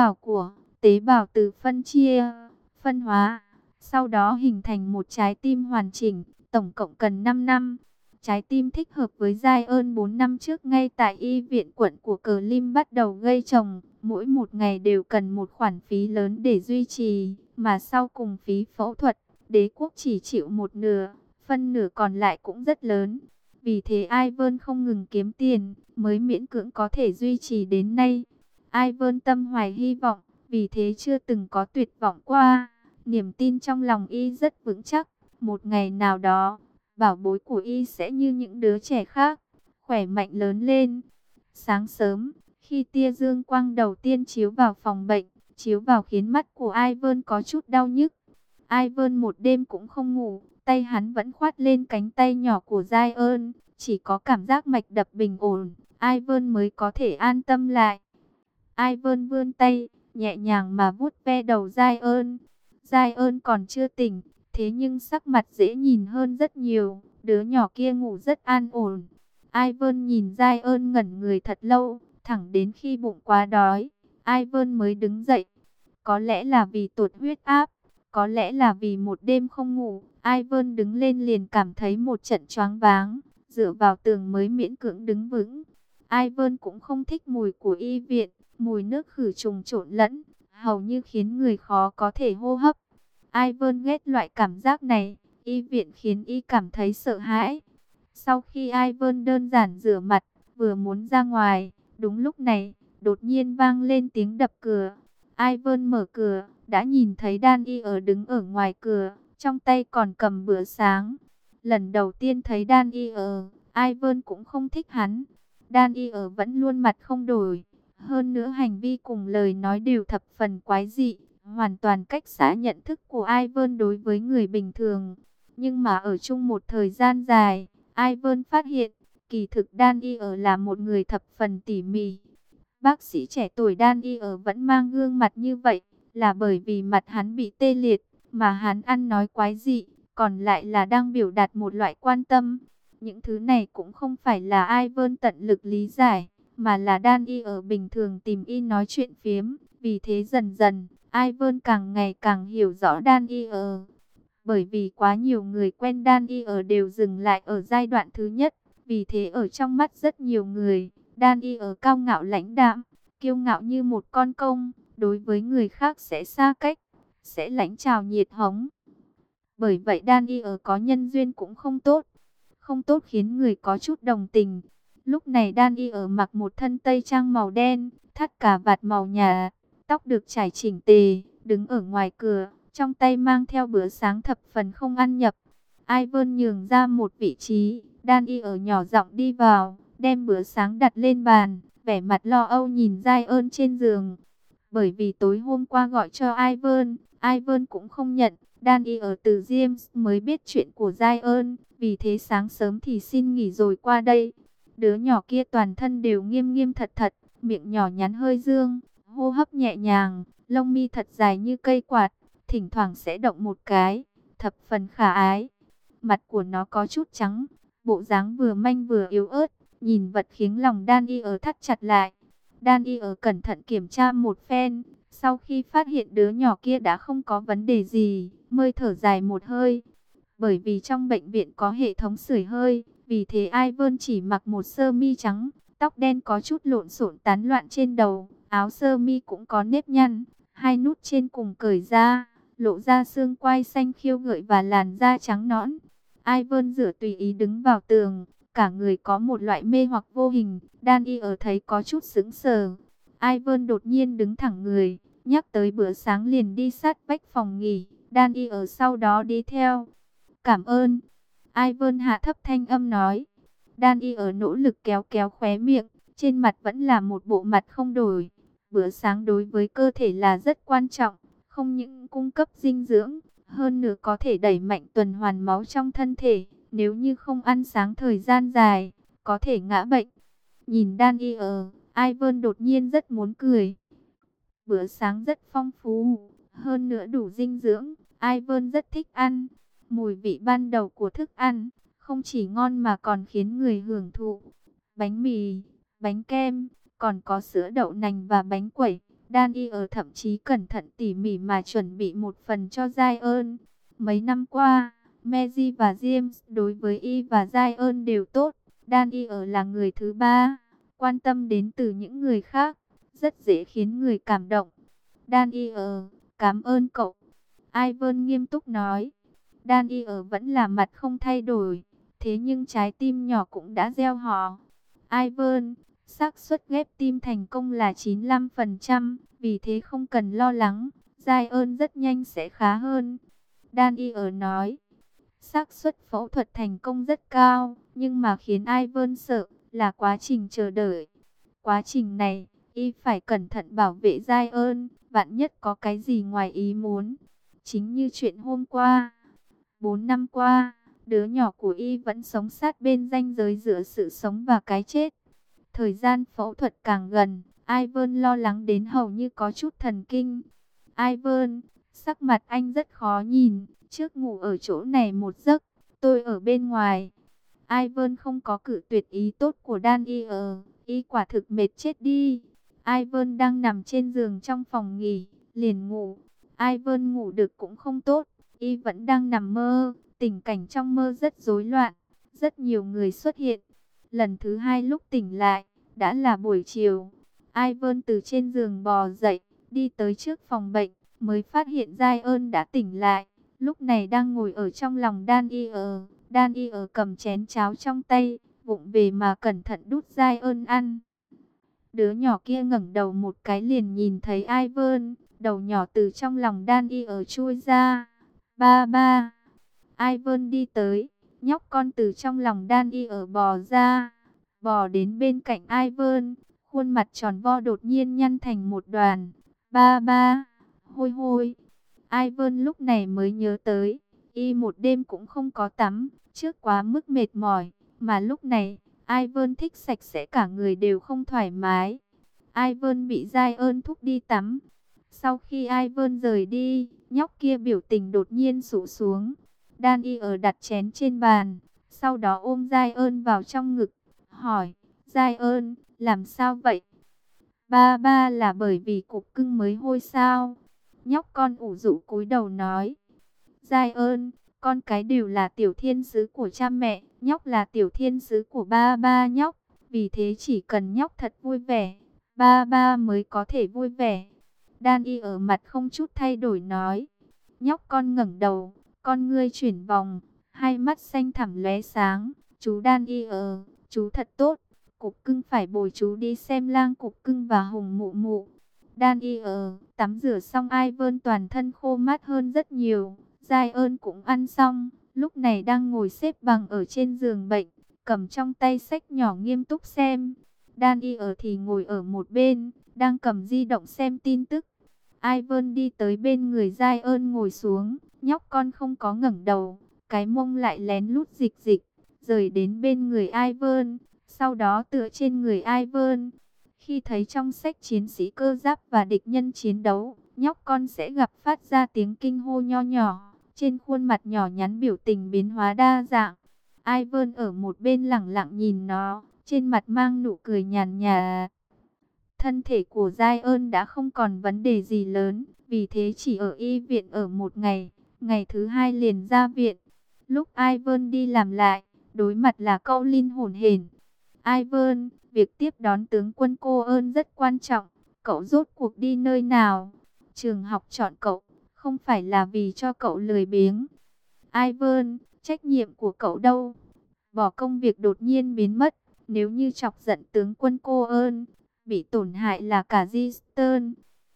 tế bào từ phân chia, phân hóa, sau đó hình thành một trái tim hoàn chỉnh, tổng cộng cần 5 năm. Trái tim thích hợp với Zion 4 năm trước ngay tại y viện quận của Clim bắt đầu gây trồng, mỗi một ngày đều cần một khoản phí lớn để duy trì, mà sau cùng phí phẫu thuật, đế quốc chỉ chịu một nửa, phân nửa còn lại cũng rất lớn. Vì thế Ivan không ngừng kiếm tiền, mới miễn cưỡng có thể duy trì đến nay. Ivan tâm hoài hy vọng, vì thế chưa từng có tuyệt vọng qua. Niềm tin trong lòng y rất vững chắc, một ngày nào đó, bảo bối của y sẽ như những đứa trẻ khác, khỏe mạnh lớn lên. Sáng sớm, khi tia dương quang đầu tiên chiếu vào phòng bệnh, chiếu vào khiến mắt của Ivan có chút đau nhức. Ivan một đêm cũng không ngủ, tay hắn vẫn khoát lên cánh tay nhỏ của Zion, chỉ có cảm giác mạch đập bình ổn, Ivan mới có thể an tâm lại. Ivan vươn tay, nhẹ nhàng mà vuốt ve đầu Zion. Zion còn chưa tỉnh, thế nhưng sắc mặt dễ nhìn hơn rất nhiều, đứa nhỏ kia ngủ rất an ổn. Ivan nhìn Zion ngẩn người thật lâu, thẳng đến khi bụng quá đói, Ivan mới đứng dậy. Có lẽ là vì tụt huyết áp, có lẽ là vì một đêm không ngủ, Ivan đứng lên liền cảm thấy một trận choáng váng, dựa vào tường mới miễn cưỡng đứng vững. Ivan cũng không thích mùi của y viện, mùi nước khử trùng trộn lẫn, hầu như khiến người khó có thể hô hấp. Ivan ghét loại cảm giác này, y viện khiến y cảm thấy sợ hãi. Sau khi Ivan đơn giản rửa mặt, vừa muốn ra ngoài, đúng lúc này, đột nhiên vang lên tiếng đập cửa. Ivan mở cửa, đã nhìn thấy Danny ở đứng ở ngoài cửa, trong tay còn cầm bữa sáng. Lần đầu tiên thấy Danny Ivan cũng không thích hắn. Daniel vẫn luôn mặt không đổi. Hơn nữa hành vi cùng lời nói đều thập phần quái dị, hoàn toàn cách xa nhận thức của Ivan đối với người bình thường. Nhưng mà ở chung một thời gian dài, Ivan phát hiện, kỳ thực Daniel là một người thập phần tỉ mỉ. Bác sĩ trẻ tuổi Daniel vẫn mang gương mặt như vậy, là bởi vì mặt hắn bị tê liệt, mà hắn ăn nói quái dị, còn lại là đang biểu đạt một loại quan tâm. Những thứ này cũng không phải là Ivan tận lực lý giải, mà là Daniel bình thường tìm y nói chuyện phiếm. Vì thế dần dần, Ivan càng ngày càng hiểu rõ Daniel. Bởi vì quá nhiều người quen Daniel đều dừng lại ở giai đoạn thứ nhất, vì thế ở trong mắt rất nhiều người, Daniel cao ngạo lãnh đạm, kiêu ngạo như một con công, đối với người khác sẽ xa cách, sẽ lãnh chào nhiệt hống. Bởi vậy Daniel có nhân duyên cũng không tốt, không tốt khiến người có chút đồng tình. Lúc này Daniel mặc một thân tây trang màu đen, thắt cà vạt màu nhạt, tóc được chải chỉnh tề, đứng ở ngoài cửa, trong tay mang theo bữa sáng thập phần không ăn nhập. Ivan nhường ra một vị trí, Daniel nhỏ giọng đi vào, đem bữa sáng đặt lên bàn, vẻ mặt lo âu nhìn Zion trên giường. Bởi vì tối hôm qua gọi cho Ivan, Ivan cũng không nhận. Daniel từ James mới biết chuyện của Zion, vì thế sáng sớm thì xin nghỉ rồi qua đây. Đứa nhỏ kia toàn thân đều nghiêm nghiêm thật thật, miệng nhỏ nhắn hơi dương, hô hấp nhẹ nhàng, lông mi thật dài như cây quạt, thỉnh thoảng sẽ động một cái, thập phần khả ái. Mặt của nó có chút trắng, bộ dáng vừa manh vừa yếu ớt, nhìn vật khiến lòng Daniel thắt chặt lại. Daniel cẩn thận kiểm tra một phen, sau khi phát hiện đứa nhỏ kia đã không có vấn đề gì, mới thở dài một hơi. Bởi vì trong bệnh viện có hệ thống sưởi hơi, vì thế Ivan chỉ mặc một sơ mi trắng, tóc đen có chút lộn xộn tán loạn trên đầu, áo sơ mi cũng có nếp nhăn, hai nút trên cùng cởi ra, lộ ra xương quai xanh khiêu gợi và làn da trắng nõn. Ivan rửa tùy ý đứng vào tường, cả người có một loại mê hoặc vô hình. Daniel thấy có chút sững sờ. Ivan đột nhiên đứng thẳng người, nhắc tới bữa sáng liền đi sát vách phòng nghỉ. Daniel sau đó đi theo. Cảm ơn. Ivan hạ thấp thanh âm nói. Daniel nỗ lực kéo kéo khóe miệng, trên mặt vẫn là một bộ mặt không đổi. Bữa sáng đối với cơ thể là rất quan trọng, không những cung cấp dinh dưỡng, hơn nữa có thể đẩy mạnh tuần hoàn máu trong thân thể. Nếu như không ăn sáng thời gian dài, có thể ngã bệnh. Nhìn Daniel, Ivan đột nhiên rất muốn cười. Bữa sáng rất phong phú, hơn nữa đủ dinh dưỡng. Ivan rất thích ăn. Mùi vị ban đầu của thức ăn, không chỉ ngon mà còn khiến người hưởng thụ. Bánh mì, bánh kem, còn có sữa đậu nành và bánh quẩy. Daniel thậm chí cẩn thận tỉ mỉ mà chuẩn bị một phần cho Zion. Mấy năm qua, Maggie và James đối với y và Zion đều tốt. Daniel là người thứ ba, quan tâm đến từ những người khác, rất dễ khiến người cảm động. Daniel, cảm ơn cậu. Ivan nghiêm túc nói. Daniel vẫn là mặt không thay đổi, thế nhưng trái tim nhỏ cũng đã gieo họ. Ivan, xác suất ghép tim thành công là 95%, vì thế không cần lo lắng, Zion rất nhanh sẽ khá hơn. Daniel nói, xác suất phẫu thuật thành công rất cao, nhưng mà khiến Ivan sợ là quá trình chờ đợi. Quá trình này, y phải cẩn thận bảo vệ Zion, vạn nhất có cái gì ngoài ý muốn. Chính như chuyện hôm qua, 4 năm qua, đứa nhỏ của y vẫn sống sát bên ranh giới giữa sự sống và cái chết. Thời gian phẫu thuật càng gần, Ivan lo lắng đến hầu như có chút thần kinh. Ivan, sắc mặt anh rất khó nhìn, trước ngủ ở chỗ này một giấc, tôi ở bên ngoài. Ivan không có cự tuyệt ý tốt của Daniel, y quả thực mệt chết đi. Ivan đang nằm trên giường trong phòng nghỉ, liền ngủ. Ivan ngủ được cũng không tốt, y vẫn đang nằm mơ, tình cảnh trong mơ rất rối loạn, rất nhiều người xuất hiện. Lần thứ hai lúc tỉnh lại, đã là buổi chiều. Ivan từ trên giường bò dậy, đi tới trước phòng bệnh, mới phát hiện Zion đã tỉnh lại. Lúc này đang ngồi ở trong lòng Daniel. Daniel cầm chén cháo trong tay, vụng về mà cẩn thận đút Zion ăn. Đứa nhỏ kia ngẩng đầu một cái liền nhìn thấy Ivan, đầu nhỏ từ trong lòng Daniel chui ra. Ba ba. Ivan đi tới, nhóc con từ trong lòng Daniel bò ra. bò đến bên cạnh Ivan, khuôn mặt tròn vo đột nhiên nhăn thành một đoàn. Ba ba, hôi hôi. Ivan lúc này mới nhớ tới, y một đêm cũng không có tắm, trước quá mức mệt mỏi, mà lúc này, Ivan thích sạch sẽ cả người đều không thoải mái. Ivan bị Giai ơn thúc đi tắm. Sau khi Ivan rời đi, nhóc kia biểu tình đột nhiên sụ xuống. Daniel đặt chén trên bàn, sau đó ôm Giai ơn vào trong ngực, hỏi, Giai ơn, làm sao vậy? Ba ba là bởi vì cục cưng mới hôi sao? Nhóc con ủ rũ cúi đầu nói. Giai ơn, con cái đều là tiểu thiên sứ của cha mẹ, nhóc là tiểu thiên sứ của ba ba nhóc. Vì thế chỉ cần nhóc thật vui vẻ, ba ba mới có thể vui vẻ. Daniel ở mặt không chút thay đổi nói. Nhóc con ngẩng đầu, con ngươi chuyển vòng, hai mắt xanh thẳm lóe sáng. Chú Daniel, chú thật tốt. Cục cưng phải bồi chú đi xem lang cục cưng và hùng mụ mụ. Daniel, tắm rửa xong Ivan toàn thân khô mát hơn rất nhiều. Giai ơn cũng ăn xong, lúc này đang ngồi xếp bằng ở trên giường bệnh, cầm trong tay sách nhỏ nghiêm túc xem. Daniel thì ngồi ở một bên, đang cầm di động xem tin tức. Ivan đi tới bên người Giai ơn ngồi xuống, nhóc con không có ngẩng đầu, cái mông lại lén lút dịch dịch, rời đến bên người Ivan, sau đó tựa trên người Ivan. Khi thấy trong sách chiến sĩ cơ giáp và địch nhân chiến đấu, nhóc con sẽ gặp phát ra tiếng kinh hô nho nhỏ, trên khuôn mặt nhỏ nhắn biểu tình biến hóa đa dạng. Ivan ở một bên lẳng lặng nhìn nó, trên mặt mang nụ cười nhàn nhạt. Thân thể của Giai ơn đã không còn vấn đề gì lớn, vì thế chỉ ở y viện ở một ngày, ngày thứ hai liền ra viện. Lúc Ivan đi làm lại, đối mặt là cậu Linh hổn hển. Ivan, việc tiếp đón tướng quân cô ơn rất quan trọng, cậu rốt cuộc đi nơi nào? Trường học chọn cậu, không phải là vì cho cậu lười biếng. Ivan, trách nhiệm của cậu đâu? Bỏ công việc đột nhiên biến mất, nếu như chọc giận tướng quân cô ơn, bị tổn hại là cả Giston.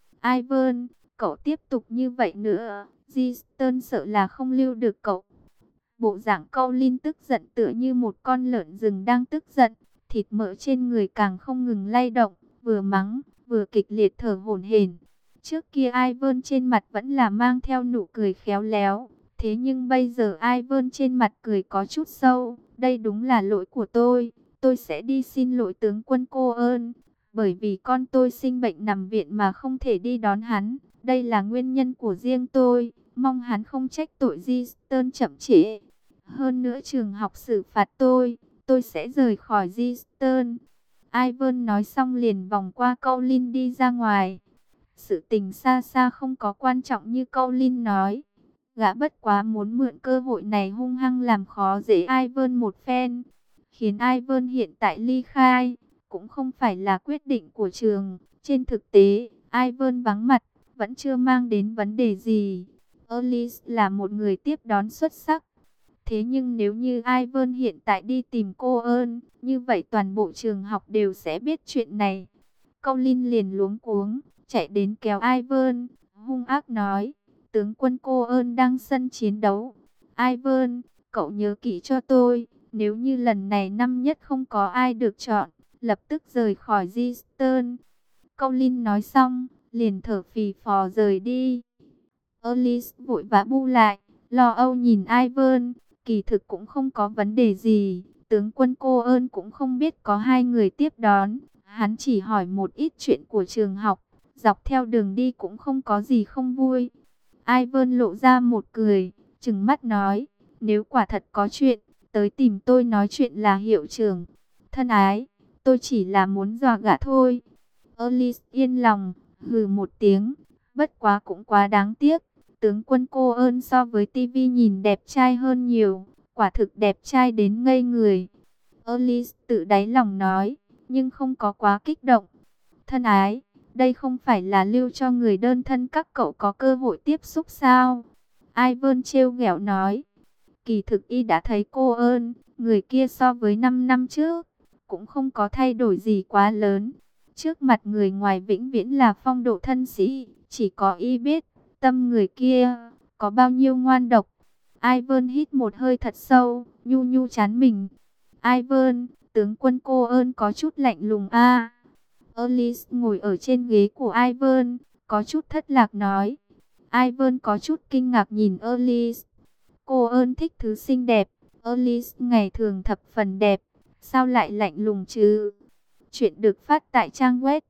Ivan, cậu tiếp tục như vậy nữa, Giston sợ là không lưu được cậu. Bộ dạng câu Linh tức giận tựa như một con lợn rừng đang tức giận, thịt mỡ trên người càng không ngừng lay động, vừa mắng, vừa kịch liệt thở hổn hển. Trước kia Ivan trên mặt vẫn là mang theo nụ cười khéo léo, thế nhưng bây giờ Ivan trên mặt cười có chút sâu. Đây đúng là lỗi của tôi sẽ đi xin lỗi tướng quân cô ơn. Bởi vì con tôi sinh bệnh nằm viện mà không thể đi đón hắn, đây là nguyên nhân của riêng tôi, mong hắn không trách tội Giston chậm trễ. Hơn nữa trường học xử phạt tôi sẽ rời khỏi Giston. Ivan nói xong liền vòng qua câu Linh đi ra ngoài. Sự tình xa xa không có quan trọng như câu Linh nói. Gã bất quá muốn mượn cơ hội này hung hăng làm khó dễ Ivan một phen, khiến Ivan hiện tại ly khai, cũng không phải là quyết định của trường. Trên thực tế, Ivan vắng mặt, vẫn chưa mang đến vấn đề gì. Alice là một người tiếp đón xuất sắc. Thế nhưng nếu như Ivan hiện tại đi tìm cô ơn, như vậy toàn bộ trường học đều sẽ biết chuyện này. Câu Linh liền luống cuống, chạy đến kéo Ivan, hung ác nói, tướng quân cô ơn đang sân chiến đấu. Ivan, cậu nhớ kỹ cho tôi, nếu như lần này năm nhất không có ai được chọn, lập tức rời khỏi Giston. Câu Linh nói xong, liền thở phì phò rời đi. Alice vội vã bu lại, lo âu nhìn Ivan, kỳ thực cũng không có vấn đề gì. Tướng quân cô ơn cũng không biết có hai người tiếp đón, hắn chỉ hỏi một ít chuyện của trường học, dọc theo đường đi cũng không có gì không vui. Ivan lộ ra một cười, trừng mắt nói, nếu quả thật có chuyện, tới tìm tôi nói chuyện là hiệu trưởng. Thân ái, tôi chỉ là muốn dọa gã thôi. Alice yên lòng, hừ một tiếng, bất quá cũng quá đáng tiếc. Tướng quân cô ơn so với tivi nhìn đẹp trai hơn nhiều, quả thực đẹp trai đến ngây người. Alice tự đáy lòng nói, nhưng không có quá kích động. Thân ái, đây không phải là lưu cho người đơn thân các cậu có cơ hội tiếp xúc sao? Ivan trêu ghẹo nói. Kỳ thực y đã thấy cô ơn, người kia so với 5 năm trước, cũng không có thay đổi gì quá lớn. Trước mặt người ngoài vĩnh viễn là phong độ thân sĩ, chỉ có y biết, tâm người kia, có bao nhiêu ngoan độc. Ivan hít một hơi thật sâu, nhu nhu chán mình. Ivan, Tướng quân Cô ơn có chút lạnh lùng a. Alice ngồi ở trên ghế của Ivan, có chút thất lạc nói. Ivan có chút kinh ngạc nhìn Alice. Cô ơn thích thứ xinh đẹp. Alice ngày thường thập phần đẹp. Sao lại lạnh lùng chứ? Chuyện được phát tại trang web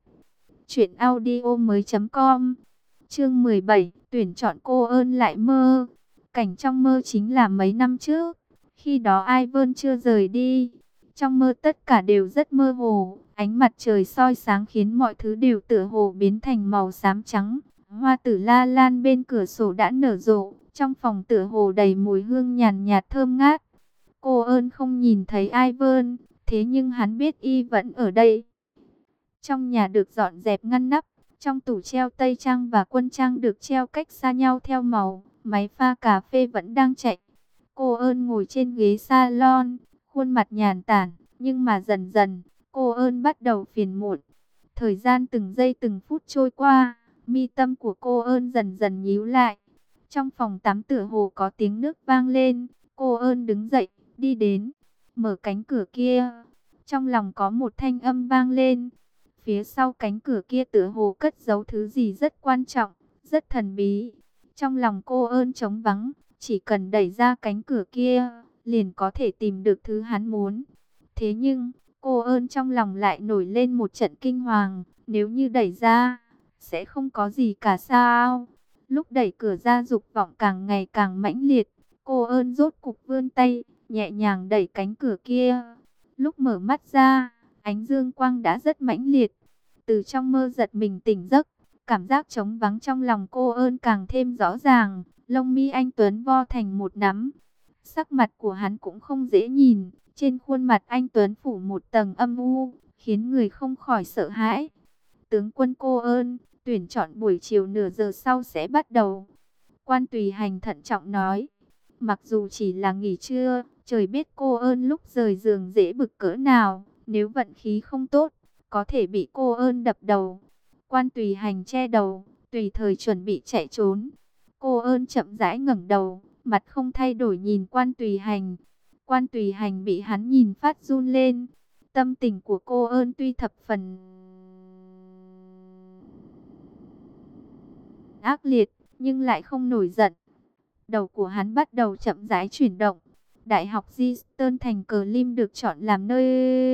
truyệnaudiomoi.com. Chương 17, tuyển chọn Cô ơn lại mơ. Cảnh trong mơ chính là mấy năm trước. Khi đó Ivan chưa rời đi. Trong mơ tất cả đều rất mơ hồ. Ánh mặt trời soi sáng khiến mọi thứ đều tựa hồ biến thành màu xám trắng. Hoa tử la lan bên cửa sổ đã nở rộ. Trong phòng tựa hồ đầy mùi hương nhàn nhạt thơm ngát. Cô ơn không nhìn thấy Ivan. Thế nhưng hắn biết y vẫn ở đây. Trong nhà được dọn dẹp ngăn nắp. Trong tủ treo tây trang và quân trang được treo cách xa nhau theo màu. Máy pha cà phê vẫn đang chạy. Cô ơn ngồi trên ghế salon, khuôn mặt nhàn tản. Nhưng mà dần dần, cô ơn bắt đầu phiền muộn. Thời gian từng giây từng phút trôi qua, mi tâm của cô ơn dần dần nhíu lại. Trong phòng tắm tựa hồ có tiếng nước vang lên. Cô ơn đứng dậy, đi đến, mở cánh cửa kia. Trong lòng có một thanh âm vang lên. Phía sau cánh cửa kia tựa hồ cất giấu thứ gì rất quan trọng, rất thần bí. Trong lòng cô ơn trống vắng, chỉ cần đẩy ra cánh cửa kia, liền có thể tìm được thứ hắn muốn. Thế nhưng, cô ơn trong lòng lại nổi lên một trận kinh hoàng, nếu như đẩy ra, sẽ không có gì cả sao? Lúc đẩy cửa ra dục vọng càng ngày càng mãnh liệt, cô ơn rốt cục vươn tay, nhẹ nhàng đẩy cánh cửa kia. Lúc mở mắt ra, ánh dương quang đã rất mãnh liệt. Từ trong mơ giật mình tỉnh giấc, cảm giác trống vắng trong lòng cô ơn càng thêm rõ ràng. Lông mi anh Tuấn vo thành một nắm. Sắc mặt của hắn cũng không dễ nhìn. Trên khuôn mặt anh Tuấn phủ một tầng âm u, khiến người không khỏi sợ hãi. Tướng quân Cô ơn, tuyển chọn buổi chiều nửa giờ sau sẽ bắt đầu. Quan Tùy Hành thận trọng nói. Mặc dù chỉ là nghỉ trưa, trời biết Cô ơn lúc rời giường dễ bực cỡ nào. Nếu vận khí không tốt, có thể bị Cô ơn đập đầu. Quan Tùy Hành che đầu, tùy thời chuẩn bị chạy trốn. Cô ơn chậm rãi ngẩng đầu, mặt không thay đổi nhìn Quan Tùy Hành. Quan Tùy Hành bị hắn nhìn phát run lên. Tâm tình của cô ơn tuy thập phần ác liệt, nhưng lại không nổi giận. Đầu của hắn bắt đầu chậm rãi chuyển động. Đại học Eastern thành Cờ Lim được chọn làm nơi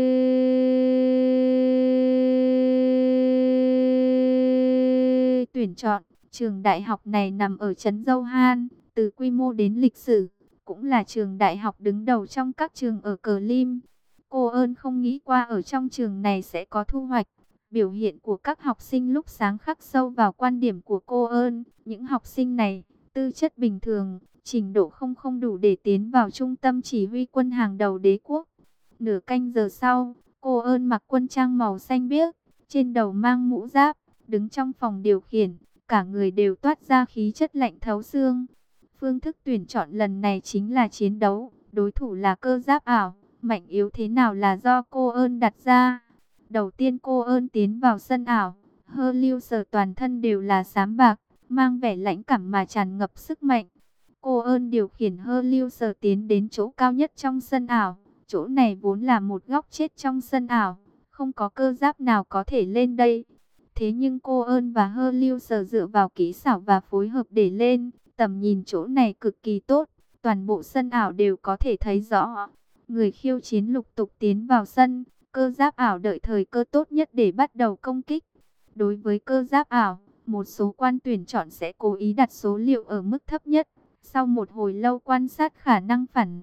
tuyển chọn. Trường đại học này nằm ở trấn Dâu Han, từ quy mô đến lịch sử, cũng là trường đại học đứng đầu trong các trường ở Cờ Lim. Cô ơn không nghĩ qua ở trong trường này sẽ có thu hoạch. Biểu hiện của các học sinh lúc sáng khắc sâu vào quan điểm của cô ơn. Những học sinh này, tư chất bình thường, trình độ không đủ để tiến vào trung tâm chỉ huy quân hàng đầu đế quốc. Nửa canh giờ sau, cô ơn mặc quân trang màu xanh biếc, trên đầu mang mũ giáp, đứng trong phòng điều khiển, cả người đều toát ra khí chất lạnh thấu xương. Phương thức tuyển chọn lần này chính là chiến đấu, đối thủ là cơ giáp ảo, mạnh yếu thế nào là do cô ơn đặt ra. Đầu tiên cô ơn tiến vào sân ảo, Hơ Lưu Sở toàn thân đều là xám bạc, mang vẻ lãnh cảm mà tràn ngập sức mạnh. Cô ơn điều khiển Hơ Lưu Sở tiến đến chỗ cao nhất trong sân ảo. Chỗ này vốn là một góc chết trong sân ảo, không có cơ giáp nào có thể lên đây. Thế nhưng cô ơn và Hơ Lưu Sở dựa vào kỹ xảo và phối hợp để lên. Tầm nhìn chỗ này cực kỳ tốt, toàn bộ sân ảo đều có thể thấy rõ. Người khiêu chiến lục tục tiến vào sân, cơ giáp ảo đợi thời cơ tốt nhất để bắt đầu công kích. Đối với cơ giáp ảo, một số quan tuyển chọn sẽ cố ý đặt số liệu ở mức thấp nhất. Sau một hồi lâu quan sát khả năng phản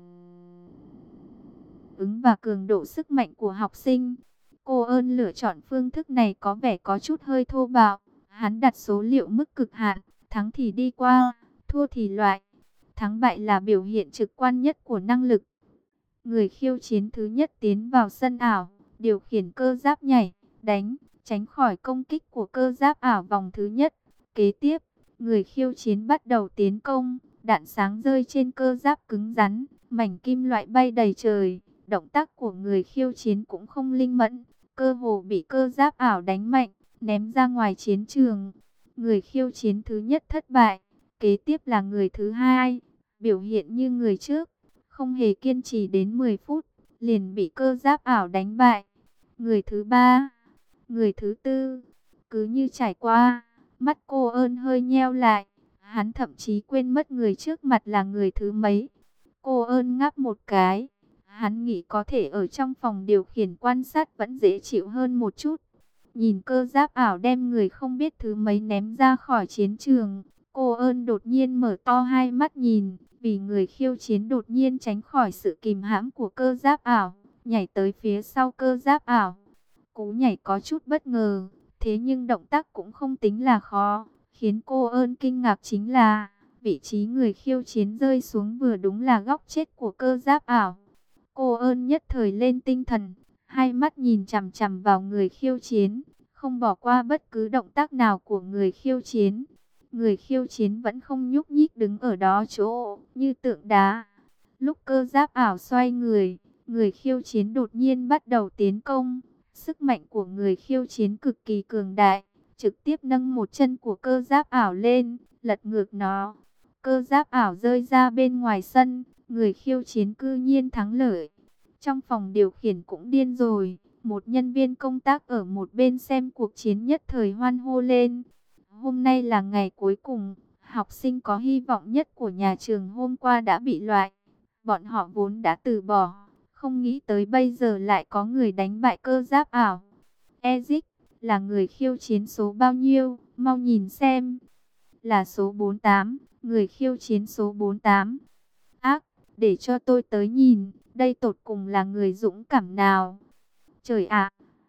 ứng và cường độ sức mạnh của học sinh, cô ơn lựa chọn phương thức này có vẻ có chút hơi thô bạo. Hắn đặt số liệu mức cực hạn, thắng thì đi qua, thua thì loại. Thắng bại là biểu hiện trực quan nhất của năng lực. Người khiêu chiến thứ nhất tiến vào sân ảo, điều khiển cơ giáp nhảy, đánh, tránh khỏi công kích của cơ giáp ảo vòng thứ nhất. Kế tiếp, người khiêu chiến bắt đầu tiến công, đạn sáng rơi trên cơ giáp cứng rắn, mảnh kim loại bay đầy trời. Động tác của người khiêu chiến cũng không linh mẫn, cơ hồ bị cơ giáp ảo đánh mạnh, ném ra ngoài chiến trường. Người khiêu chiến thứ nhất thất bại, kế tiếp là người thứ hai, biểu hiện như người trước, không hề kiên trì đến 10 phút. liền bị cơ giáp ảo đánh bại. Người thứ ba, người thứ tư, cứ như trải qua, mắt cô ơn hơi nheo lại. Hắn thậm chí quên mất người trước mặt là người thứ mấy. Cô ơn ngáp một cái. Hắn nghĩ có thể ở trong phòng điều khiển quan sát vẫn dễ chịu hơn một chút. Nhìn cơ giáp ảo đem người không biết thứ mấy ném ra khỏi chiến trường. Cô ơn đột nhiên mở to hai mắt nhìn. Vì người khiêu chiến đột nhiên tránh khỏi sự kìm hãm của cơ giáp ảo. Nhảy tới phía sau cơ giáp ảo. Cú nhảy có chút bất ngờ. Thế nhưng động tác cũng không tính là khó. Khiến cô ơn kinh ngạc chính là vị trí người khiêu chiến rơi xuống vừa đúng là góc chết của cơ giáp ảo. Cô ơn nhất thời lên tinh thần, hai mắt nhìn chằm chằm vào người khiêu chiến, không bỏ qua bất cứ động tác nào của người khiêu chiến. Người khiêu chiến vẫn không nhúc nhích đứng ở đó chỗ như tượng đá. Lúc cơ giáp ảo xoay người, người khiêu chiến đột nhiên bắt đầu tiến công. Sức mạnh của người khiêu chiến cực kỳ cường đại, trực tiếp nâng một chân của cơ giáp ảo lên, lật ngược nó. Cơ giáp ảo rơi ra bên ngoài sân, người khiêu chiến cư nhiên thắng lợi. Trong phòng điều khiển cũng điên rồi, một nhân viên công tác ở một bên xem cuộc chiến nhất thời hoan hô lên. Hôm nay là ngày cuối cùng, học sinh có hy vọng nhất của nhà trường hôm qua đã bị loại. Bọn họ vốn đã từ bỏ, không nghĩ tới bây giờ lại có người đánh bại cơ giáp ảo. Ezic, là người khiêu chiến số bao nhiêu, mau nhìn xem. Là số 48, người khiêu chiến số 48. Ác, để cho tôi tới nhìn, đây tột cùng là người dũng cảm nào. Trời ạ,